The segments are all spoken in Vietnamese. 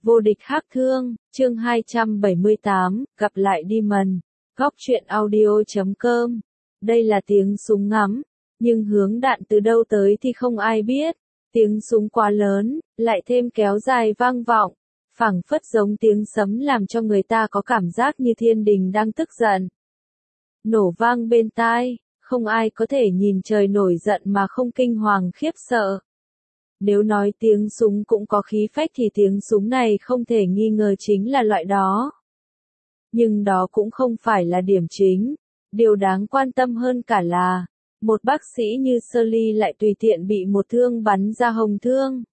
Vô địch hắc thương, chương 278, gặp lại Demon. Góc truyện audio.com. Đây là tiếng súng ngắm, nhưng hướng đạn từ đâu tới thì không ai biết. Tiếng súng quá lớn, lại thêm kéo dài vang vọng, phảng phất giống tiếng sấm làm cho người ta có cảm giác như thiên đình đang tức giận. Nổ vang bên tai, không ai có thể nhìn trời nổi giận mà không kinh hoàng khiếp sợ. Nếu nói tiếng súng cũng có khí phách thì tiếng súng này không thể nghi ngờ chính là loại đó. Nhưng đó cũng không phải là điểm chính. Điều đáng quan tâm hơn cả là, một bác sĩ như Shirley lại tùy tiện bị một thương bắn ra hồng thương.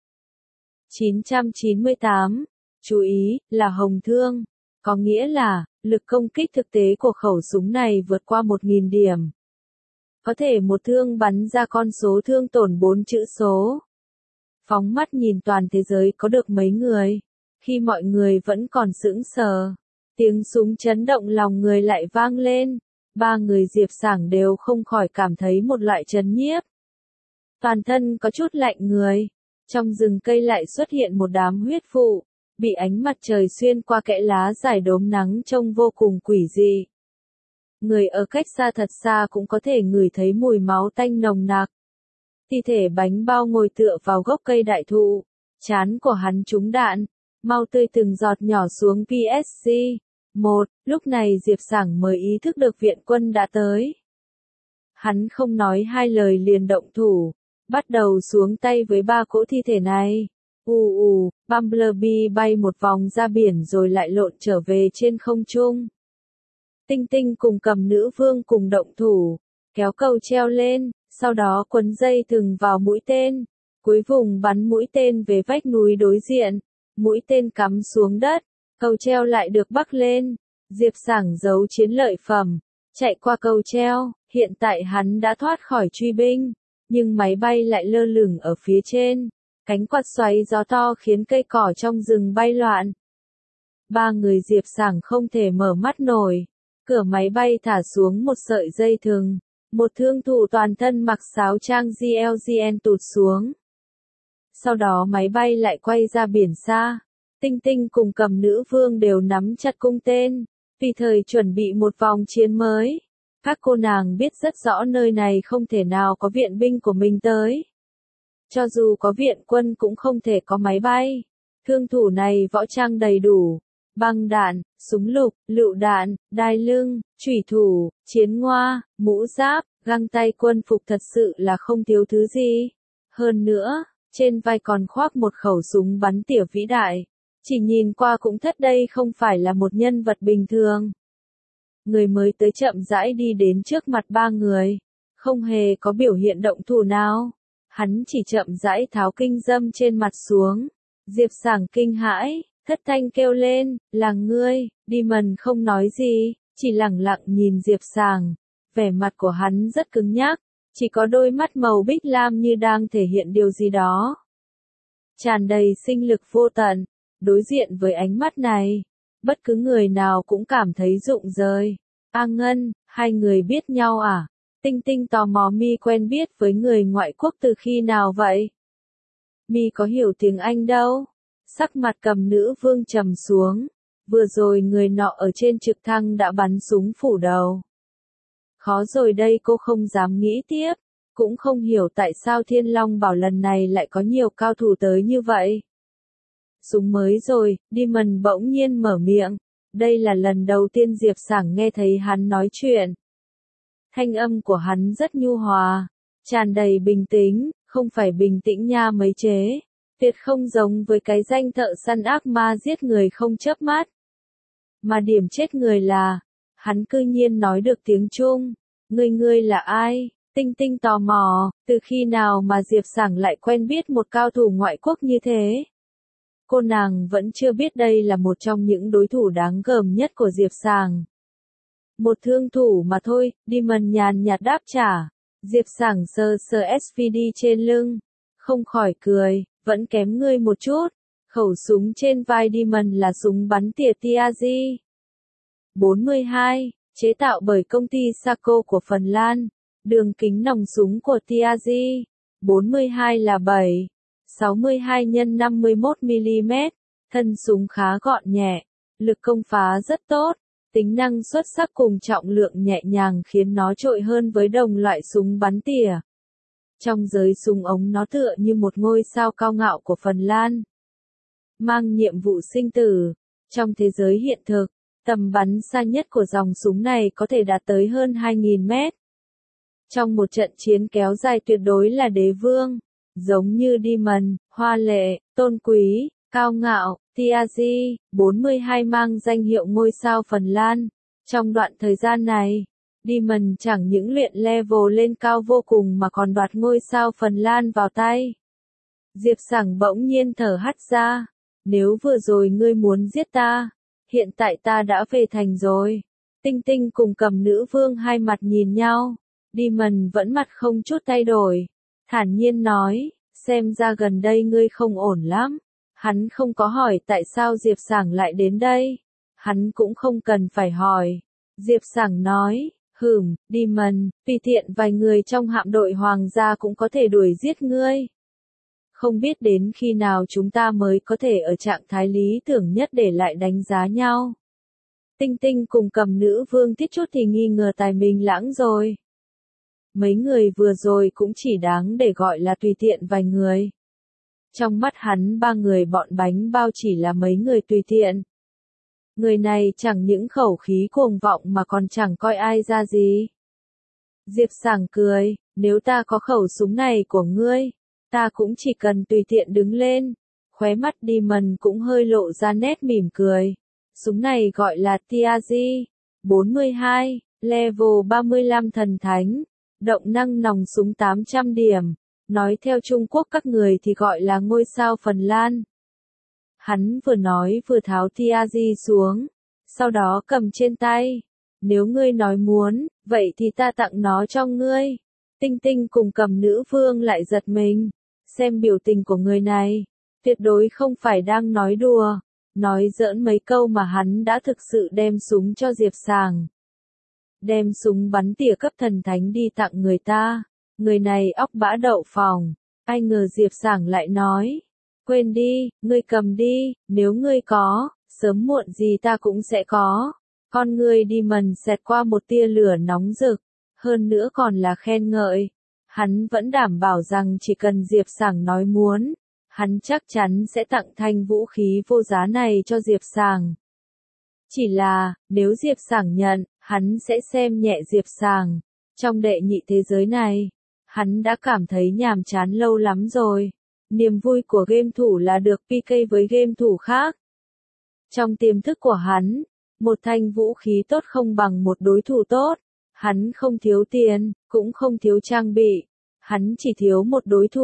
998. Chú ý, là hồng thương. Có nghĩa là, lực công kích thực tế của khẩu súng này vượt qua 1.000 điểm. Có thể một thương bắn ra con số thương tổn 4 chữ số. Phóng mắt nhìn toàn thế giới có được mấy người. Khi mọi người vẫn còn sững sờ, tiếng súng chấn động lòng người lại vang lên. Ba người Diệp Sảng đều không khỏi cảm thấy một loại chấn nhiếp. Toàn thân có chút lạnh người. Trong rừng cây lại xuất hiện một đám huyết vụ, bị ánh mặt trời xuyên qua kẽ lá dài đốm nắng trông vô cùng quỷ dị. Người ở cách xa thật xa cũng có thể ngửi thấy mùi máu tanh nồng nặc. Thi thể bánh bao ngồi tựa vào gốc cây đại thụ, trán của hắn trúng đạn, máu tươi từng giọt nhỏ xuống PSG. Lúc này Diệp Sảng mới ý thức được viện quân đã tới. Hắn không nói hai lời liền động thủ, bắt đầu xuống tay với ba cỗ thi thể này. Bumblebee bay một vòng ra biển rồi lại lộn trở về trên không trung. Tinh Tinh cùng Cầm Nữ Vương cùng động thủ, kéo cầu treo lên, sau đó quấn dây thừng vào mũi tên, cuối vùng bắn mũi tên về vách núi đối diện, mũi tên cắm xuống đất, cầu treo lại được bắc lên. Diệp Sảng giấu chiến lợi phẩm, chạy qua cầu treo, hiện tại hắn đã thoát khỏi truy binh, nhưng máy bay lại lơ lửng ở phía trên, cánh quạt xoáy gió to khiến cây cỏ trong rừng bay loạn. Ba người Diệp Sảng không thể mở mắt nổi, cửa máy bay thả xuống một sợi dây thừng, một thương thủ toàn thân mặc sáo trang GLGN tụt xuống. Sau đó máy bay lại quay ra biển xa. Tinh Tinh cùng Cầm Nữ Vương đều nắm chặt cung tên, vì thời chuẩn bị một vòng chiến mới. Các cô nàng biết rất rõ nơi này không thể nào có viện binh của mình tới. Cho dù có viện quân cũng không thể có máy bay. Thương thủ này võ trang đầy đủ, băng đạn, súng lục, lựu đạn, đai lưng, chủy thủ, chiến ngoa, mũ giáp, găng tay quân phục thật sự là không thiếu thứ gì. Hơn nữa, trên vai còn khoác một khẩu súng bắn tỉa vĩ đại. Chỉ nhìn qua cũng thất đây không phải là một nhân vật bình thường. Người mới tới chậm rãi đi đến trước mặt ba người, không hề có biểu hiện động thủ nào. Hắn chỉ chậm rãi tháo kinh dâm trên mặt xuống. Diệp Sảng kinh hãi, thất thanh kêu lên, là ngươi. Demon không nói gì, chỉ lẳng lặng nhìn Diệp Sảng. Vẻ mặt của hắn rất cứng nhắc, chỉ có đôi mắt màu bích lam như đang thể hiện điều gì đó. Tràn đầy sinh lực vô tận. Đối diện với ánh mắt này, bất cứ người nào cũng cảm thấy rụng rời. A Ngân, hai người biết nhau à? Tinh Tinh tò mò mi quen biết với người ngoại quốc từ khi nào vậy? Mi có hiểu tiếng Anh đâu. Sắc mặt Cầm Nữ Vương trầm xuống. Vừa rồi người nọ ở trên trực thăng đã bắn súng phủ đầu. Khó rồi đây, cô không dám nghĩ tiếp. Cũng không hiểu tại sao Thiên Long Bảo lần này lại có nhiều cao thủ tới như vậy. Súng mới rồi, Demon bỗng nhiên mở miệng. Đây là lần đầu tiên Diệp Sảng nghe thấy hắn nói chuyện. Thanh âm của hắn rất nhu hòa, tràn đầy bình tĩnh, không phải bình tĩnh nha mấy chế. Tuyệt không giống với cái danh thợ săn ác ma giết người không chớp mắt. Mà điểm chết người là, hắn cư nhiên nói được tiếng Trung. Ngươi là ai? Tinh Tinh tò mò, từ khi nào mà Diệp Sảng lại quen biết một cao thủ ngoại quốc như thế? Cô nàng vẫn chưa biết đây là một trong những đối thủ đáng gờm nhất của Diệp Sảng. Một thương thủ mà thôi, Demon nhàn nhạt đáp trả. Diệp Sảng sờ sờ SVD trên lưng, không khỏi cười, vẫn kém ngươi một chút. Khẩu súng trên vai Demon là súng bắn tỉa TAG 42, chế tạo bởi công ty Saco của Phần Lan. Đường kính nòng súng của TAG 42 là 7. 62 x 51 mm, Thân súng khá gọn nhẹ, lực công phá rất tốt, tính năng xuất sắc cùng trọng lượng nhẹ nhàng khiến nó trội hơn với đồng loại súng bắn tỉa. Trong giới súng ống nó tựa như một ngôi sao cao ngạo của Phần Lan. Mang nhiệm vụ sinh tử. Trong thế giới hiện thực, tầm bắn xa nhất của dòng súng này có thể đạt tới hơn 2.000 mét. Trong một trận chiến kéo dài tuyệt đối là đế vương, giống như Demon, hoa lệ, tôn quý, cao ngạo, Tiazi, 42 mang danh hiệu ngôi sao Phần Lan. Trong đoạn thời gian này, Demon chẳng những luyện level lên cao vô cùng mà còn đoạt ngôi sao Phần Lan vào tay. Diệp Sảng bỗng nhiên thở hắt ra. Nếu vừa rồi ngươi muốn giết ta, hiện tại ta đã về thành rồi. Tinh Tinh cùng Cầm Nữ Vương hai mặt nhìn nhau. Demon vẫn mặt không chút thay đổi. Thản nhiên nói, xem ra gần đây ngươi không ổn lắm. Hắn không có hỏi tại sao Diệp Sảng lại đến đây. Hắn cũng không cần phải hỏi. Diệp Sảng nói, Demon, tùy tiện vài người trong hạm đội hoàng gia cũng có thể đuổi giết ngươi. Không biết đến khi nào chúng ta mới có thể ở trạng thái lý tưởng nhất để lại đánh giá nhau. Tinh Tinh cùng Cầm Nữ Vương tiết chút thì nghi ngờ tài mình lãng rồi. Mấy người vừa rồi cũng chỉ đáng để gọi là tùy tiện vài người. Trong mắt hắn ba người bọn bánh bao chỉ là mấy người tùy tiện. Người này chẳng những khẩu khí cuồng vọng mà còn chẳng coi ai ra gì. Diệp Sảng cười, nếu ta có khẩu súng này của ngươi, ta cũng chỉ cần tùy tiện đứng lên. Khóe mắt Demon cũng hơi lộ ra nét mỉm cười. Súng này gọi là Tiazi, 42, level 35 thần thánh, động năng nòng súng 800 điểm. Nói theo Trung Quốc các người thì gọi là ngôi sao Phần Lan. Hắn vừa nói vừa tháo Tiazi xuống, sau đó cầm trên tay. Nếu ngươi nói muốn, vậy thì ta tặng nó cho ngươi. Tinh Tinh cùng Cầm Nữ Vương lại giật mình. Xem biểu tình của người này, tuyệt đối không phải đang nói đùa, nói giỡn mấy câu mà hắn đã thực sự đem súng cho Diệp Sảng. Đem súng bắn tỉa cấp thần thánh đi tặng người ta, người này óc bã đậu phồng. Ai ngờ Diệp Sảng lại nói, quên đi, ngươi cầm đi, nếu ngươi có, sớm muộn gì ta cũng sẽ có. Con ngươi Demon xẹt qua một tia lửa nóng rực, hơn nữa còn là khen ngợi. Hắn vẫn đảm bảo rằng chỉ cần Diệp Sảng nói muốn, hắn chắc chắn sẽ tặng thanh vũ khí vô giá này cho Diệp Sảng. Chỉ là, nếu Diệp Sảng nhận, hắn sẽ xem nhẹ Diệp Sảng. Trong đệ nhị thế giới này, hắn đã cảm thấy nhàm chán lâu lắm rồi. Niềm vui của game thủ là được PK với game thủ khác. Trong tiềm thức của hắn, một thanh vũ khí tốt không bằng một đối thủ tốt. Hắn không thiếu tiền, cũng không thiếu trang bị. Hắn chỉ thiếu một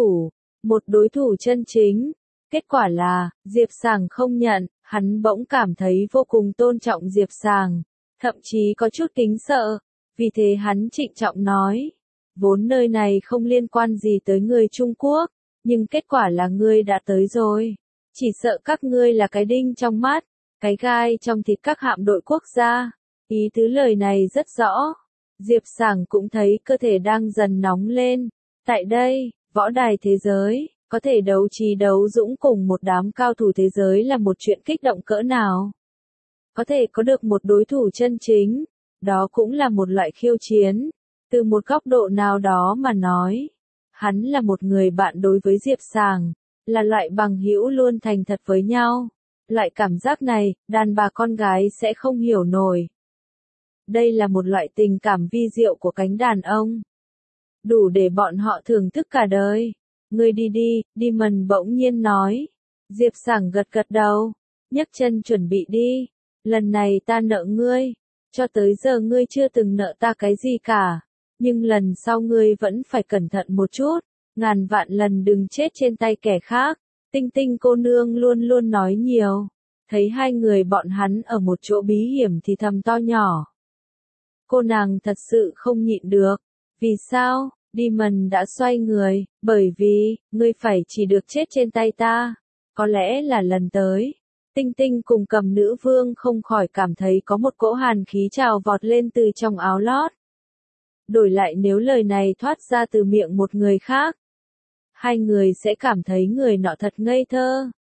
đối thủ chân chính. Kết quả là, Diệp Sảng không nhận, hắn bỗng cảm thấy vô cùng tôn trọng Diệp Sảng, thậm chí có chút kính sợ. Vì thế hắn trịnh trọng nói, vốn nơi này không liên quan gì tới người Trung Quốc, nhưng kết quả là ngươi đã tới rồi. Chỉ sợ các ngươi là cái đinh trong mắt, cái gai trong thịt các hạm đội quốc gia. Ý tứ lời này rất rõ. Diệp Sảng cũng thấy cơ thể đang dần nóng lên. Tại đây, võ đài thế giới, có thể đấu trí đấu dũng cùng một đám cao thủ thế giới là một chuyện kích động cỡ nào. Có thể có được một đối thủ chân chính, đó cũng là một loại khiêu chiến. Từ một góc độ nào đó mà nói, hắn là một người bạn đối với Diệp Sảng, là loại bằng hữu luôn thành thật với nhau. Loại cảm giác này, đàn bà con gái sẽ không hiểu nổi. Đây là một loại tình cảm vi diệu của cánh đàn ông. Đủ để bọn họ thưởng thức cả đời. Ngươi đi đi, Demon bỗng nhiên nói. Diệp Sảng gật gật đầu, nhấc chân chuẩn bị đi. Lần này ta nợ ngươi. Cho tới giờ ngươi chưa từng nợ ta cái gì cả. Nhưng lần sau ngươi vẫn phải cẩn thận một chút. Ngàn vạn lần đừng chết trên tay kẻ khác. Tinh Tinh cô nương luôn luôn nói nhiều. Thấy hai người bọn hắn ở một chỗ bí hiểm thì thầm to nhỏ. Cô nàng thật sự không nhịn được. Vì sao? Demon đã xoay người, bởi vì, ngươi phải chỉ được chết trên tay ta. Có lẽ là lần tới. Tinh Tinh cùng Cầm Nữ Vương không khỏi cảm thấy có một cỗ hàn khí trào vọt lên từ trong áo lót. Đổi lại nếu lời này thoát ra từ miệng một người khác, hai người sẽ cảm thấy người nọ thật ngây thơ.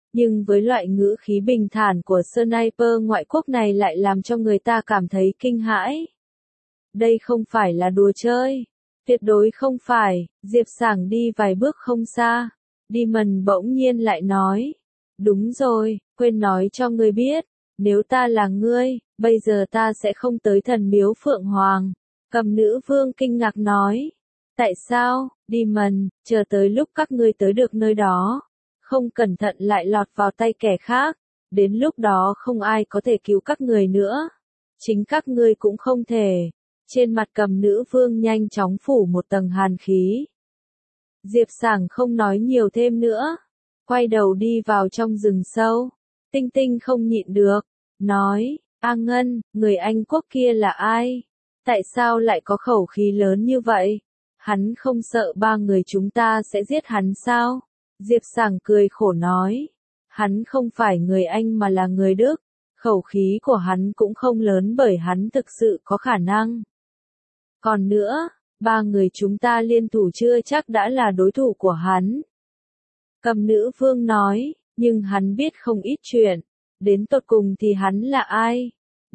nhưng với loại ngữ khí bình thản của sniper ngoại quốc này lại làm cho người ta cảm thấy kinh hãi. Đây không phải là đùa chơi. Tuyệt đối không phải. Diệp Sảng đi vài bước không xa. Demon bỗng nhiên lại nói. Đúng rồi, quên nói cho ngươi biết. Nếu ta là ngươi, bây giờ ta sẽ không tới thần miếu Phượng Hoàng. Cầm nữ vương kinh ngạc nói. Tại sao, Demon, chờ tới lúc các ngươi tới được nơi đó. Không cẩn thận lại lọt vào tay kẻ khác. Đến lúc đó không ai có thể cứu các người nữa. Chính các ngươi cũng không thể. Trên mặt cầm nữ vương nhanh chóng phủ một tầng hàn khí. Diệp Sảng không nói nhiều thêm nữa. Quay đầu đi vào trong rừng sâu. Tinh Tinh không nhịn được. Nói, A Ngân, người Anh quốc kia là ai? Tại sao lại có khẩu khí lớn như vậy? Hắn không sợ ba người chúng ta sẽ giết hắn sao? Diệp Sảng cười khổ nói. Hắn không phải người Anh mà là người Đức. Khẩu khí của hắn cũng không lớn bởi hắn thực sự có khả năng. Còn nữa, ba người chúng ta liên thủ chưa chắc đã là đối thủ của hắn. Cầm nữ vương nói, nhưng hắn biết không ít chuyện. Đến tột cùng thì hắn là ai?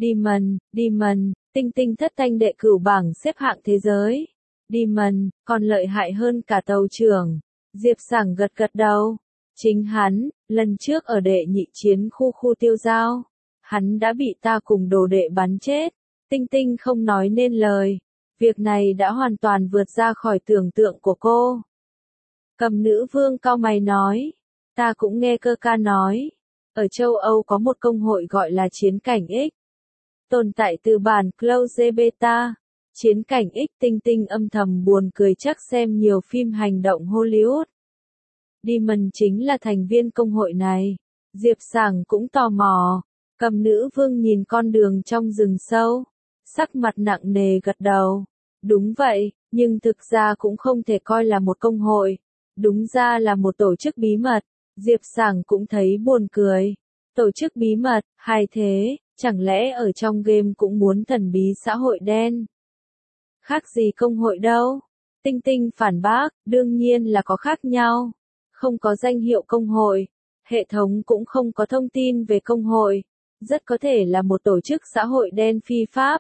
Demon, Tinh Tinh thất thanh đệ cửu bảng xếp hạng thế giới. Demon, còn lợi hại hơn cả tàu trưởng. Diệp Sảng gật gật đầu. Chính hắn, lần trước ở đệ nhị chiến khu tiêu giao. Hắn đã bị ta cùng đồ đệ bắn chết. Tinh Tinh không nói nên lời. Việc này đã hoàn toàn vượt ra khỏi tưởng tượng của cô. Cầm nữ vương cau mày nói. Ta cũng nghe cơ ca nói. Ở châu Âu có một công hội gọi là Chiến cảnh X. Tồn tại từ bản Close Beta. Chiến cảnh X. Tinh Tinh âm thầm buồn cười chắc xem nhiều phim hành động Hollywood. Demon chính là thành viên công hội này. Diệp Sảng cũng tò mò. Cầm nữ vương nhìn con đường trong rừng sâu. Sắc mặt nặng nề gật đầu. Đúng vậy, nhưng thực ra cũng không thể coi là một công hội. Đúng ra là một tổ chức bí mật. Diệp Sảng cũng thấy buồn cười. Tổ chức bí mật, hay thế, chẳng lẽ ở trong game cũng muốn thần bí xã hội đen? Khác gì công hội đâu? Tinh Tinh phản bác, đương nhiên là có khác nhau. Không có danh hiệu công hội. Hệ thống cũng không có thông tin về công hội. Rất có thể là một tổ chức xã hội đen phi pháp.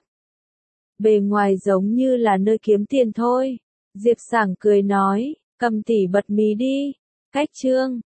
Bề ngoài giống như là nơi kiếm tiền thôi. Diệp Sảng cười nói, Cầm tỷ bật mí đi. Cách chương